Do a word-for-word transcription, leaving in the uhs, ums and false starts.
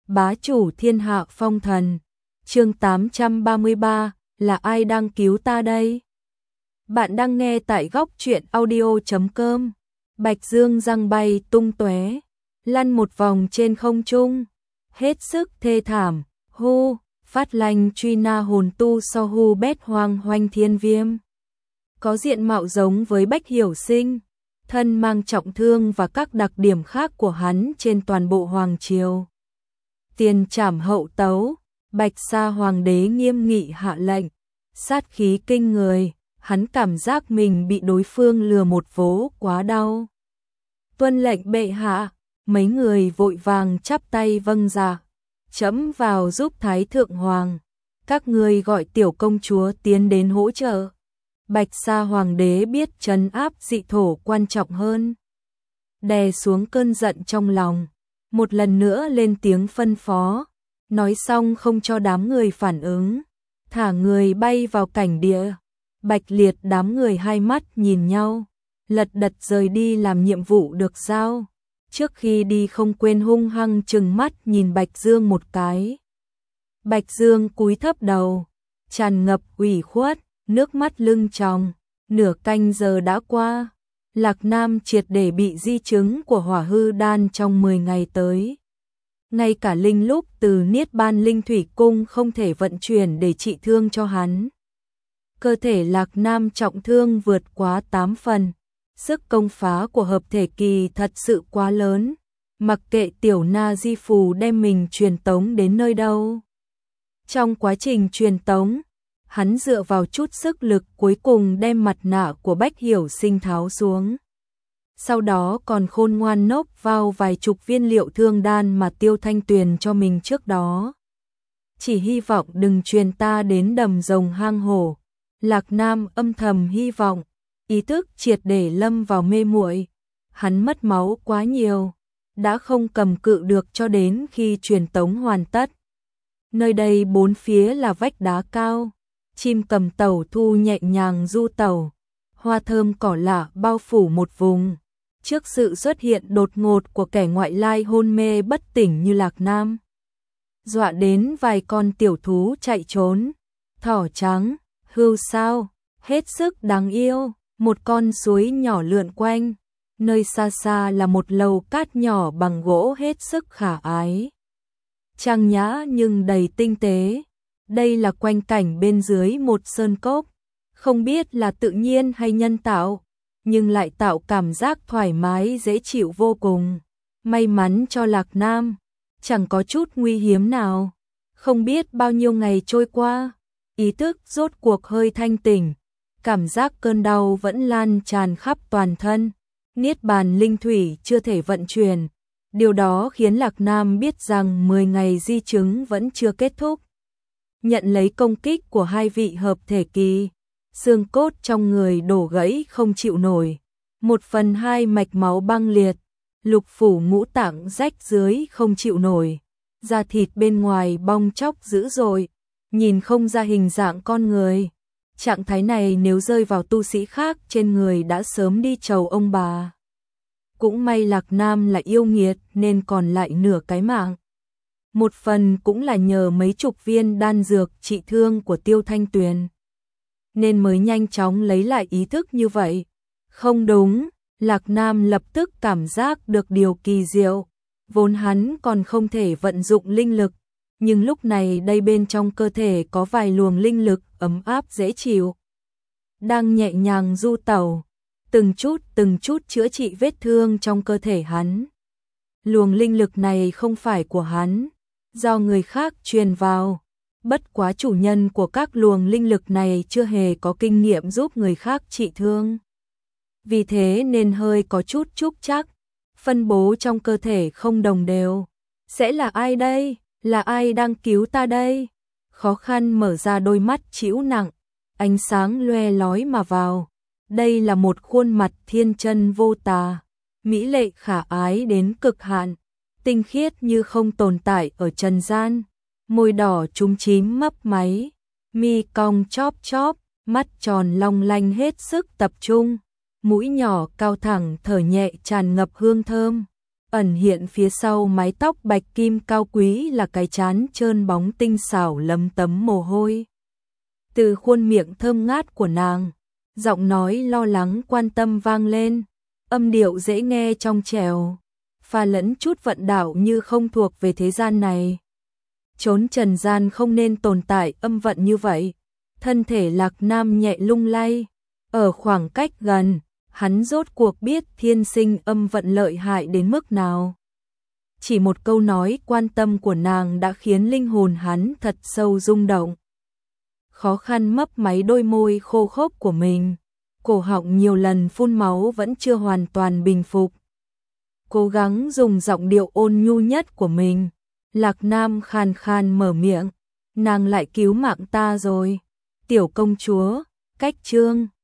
Bá chủ thiên hạ phong thần. Chương tám trăm ba mươi ba, là ai đang cứu ta đây? Bạn đang nghe tại góc truyện audio chấm com. Bạch Dương răng bay tung tóe, lăn một vòng trên không trung, hết sức thê thảm. Hu, phát lanh truy na hồn tu so hu bét hoang hoanh thiên viêm. Có diện mạo giống với Bách Hiểu Sinh, thân mang trọng thương và các đặc điểm khác của hắn trên toàn bộ hoàng triều. Tiền trảm hậu tấu, Bạch Sa hoàng đế nghiêm nghị hạ lệnh, sát khí kinh người, hắn cảm giác mình bị đối phương lừa một vố quá đau. Tuân lệnh bệ hạ, mấy người vội vàng chắp tay vâng dạ. Trẫm vào giúp Thái Thượng Hoàng, các ngươi gọi tiểu công chúa tiến đến hỗ trợ. Bạch Sa hoàng đế biết trấn áp dị thổ quan trọng hơn, đè xuống cơn giận trong lòng, một lần nữa lên tiếng phân phó, nói xong không cho đám người phản ứng, thả người bay vào cảnh địa. Bạch Liệt đám người hai mắt nhìn nhau, lật đật rời đi làm nhiệm vụ được giao. Trước khi đi không quên hung hăng trừng mắt nhìn Bạch Dương một cái. Bạch Dương cúi thấp đầu, tràn ngập ủy khuất, nước mắt lưng tròng. Nửa canh giờ đã qua, Lạc Nam triệt để bị di chứng của hỏa hư đan trong mười ngày tới. Ngay cả linh lúc từ Niết Bàn Linh Thủy Cung không thể vận chuyển để trị thương cho hắn. Cơ thể Lạc Nam trọng thương vượt quá tám phần. Sức công phá của hợp thể kỳ thật sự quá lớn, mặc kệ tiểu na di phù đem mình truyền tống đến nơi đâu. Trong quá trình truyền tống, hắn dựa vào chút sức lực cuối cùng đem mặt nạ của Bách Hiểu Sinh tháo xuống. Sau đó còn khôn ngoan nốc vào vài chục viên liệu thương đan mà Tiêu Thanh Tuyền cho mình trước đó. Chỉ hy vọng đừng truyền ta đến đầm rồng hang hổ. Lạc Nam âm thầm hy vọng. Ý thức triệt để lâm vào mê muội, hắn mất máu quá nhiều, đã không cầm cự được cho đến khi truyền tống hoàn tất. Nơi đây bốn phía là vách đá cao, chim cầm tàu thu nhẹ nhàng du tàu, hoa thơm cỏ lạ bao phủ một vùng. Trước sự xuất hiện đột ngột của kẻ ngoại lai hôn mê bất tỉnh như Lạc Nam, dọa đến vài con tiểu thú chạy trốn. Thỏ trắng, hươu sao, hết sức đáng yêu. Một con suối nhỏ lượn quanh, nơi xa xa là một lầu cát nhỏ bằng gỗ hết sức khả ái. Trang nhã nhưng đầy tinh tế. Đây là quanh cảnh bên dưới một sơn cốc, không biết là tự nhiên hay nhân tạo, nhưng lại tạo cảm giác thoải mái dễ chịu vô cùng. May mắn cho Lạc Nam, chẳng có chút nguy hiểm nào. Không biết bao nhiêu ngày trôi qua, ý thức rốt cuộc hơi thanh tỉnh. Cảm giác cơn đau vẫn lan tràn khắp toàn thân, Niết Bàn Linh Thủy chưa thể vận chuyển. Điều đó khiến Lạc Nam biết rằng mười ngày di chứng vẫn chưa kết thúc. Nhận lấy công kích của hai vị hợp thể kỳ, xương cốt trong người đổ gãy không chịu nổi. Một phần hai mạch máu băng liệt, lục phủ ngũ tạng rách dưới không chịu nổi. Da thịt bên ngoài bong tróc dữ dội, nhìn không ra hình dạng con người. Trạng thái này nếu rơi vào tu sĩ khác trên người đã sớm đi chầu ông bà. Cũng may Lạc Nam là yêu nghiệt nên còn lại nửa cái mạng. Một phần cũng là nhờ mấy chục viên đan dược trị thương của Tiêu Thanh Tuyền, nên mới nhanh chóng lấy lại ý thức như vậy. Không đúng, Lạc Nam lập tức cảm giác được điều kỳ diệu. Vốn hắn còn không thể vận dụng linh lực, nhưng lúc này đây bên trong cơ thể có vài luồng linh lực ấm áp dễ chịu, đang nhẹ nhàng du tẩu, từng chút từng chút chữa trị vết thương trong cơ thể hắn. Luồng linh lực này không phải của hắn, do người khác truyền vào, bất quá chủ nhân của các luồng linh lực này chưa hề có kinh nghiệm giúp người khác trị thương. Vì thế nên hơi có chút trúc trắc, phân bố trong cơ thể không đồng đều. Sẽ là ai đây? Là ai đang cứu ta đây? Khó khăn mở ra đôi mắt trĩu nặng, ánh sáng loe lói mà vào. Đây là một khuôn mặt thiên chân vô tà, mỹ lệ khả ái đến cực hạn, tinh khiết như không tồn tại ở trần gian. Môi đỏ trúng chím mấp máy, mi cong chóp chóp, mắt tròn long lanh hết sức tập trung, mũi nhỏ cao thẳng thở nhẹ tràn ngập hương thơm. ẩn hiện phía sau mái tóc bạch kim cao quý là cái trán trơn bóng tinh xảo lấm tấm mồ hôi. Từ khuôn miệng thơm ngát của nàng, giọng nói lo lắng quan tâm vang lên, âm điệu dễ nghe trong trẻo, pha lẫn chút vận đảo như không thuộc về thế gian này. Chốn trần gian không nên tồn tại âm vận như vậy. Thân thể Lạc Nam nhẹ lung lay, ở khoảng cách gần, hắn rốt cuộc biết thiên sinh âm vận lợi hại đến mức nào. Chỉ một câu nói quan tâm của nàng đã khiến linh hồn hắn thật sâu rung động. Khó khăn mấp máy đôi môi khô khốc của mình, cổ họng nhiều lần phun máu vẫn chưa hoàn toàn bình phục. Cố gắng dùng giọng điệu ôn nhu nhất của mình, Lạc Nam khàn khàn mở miệng, nàng lại cứu mạng ta rồi, tiểu công chúa, cách chương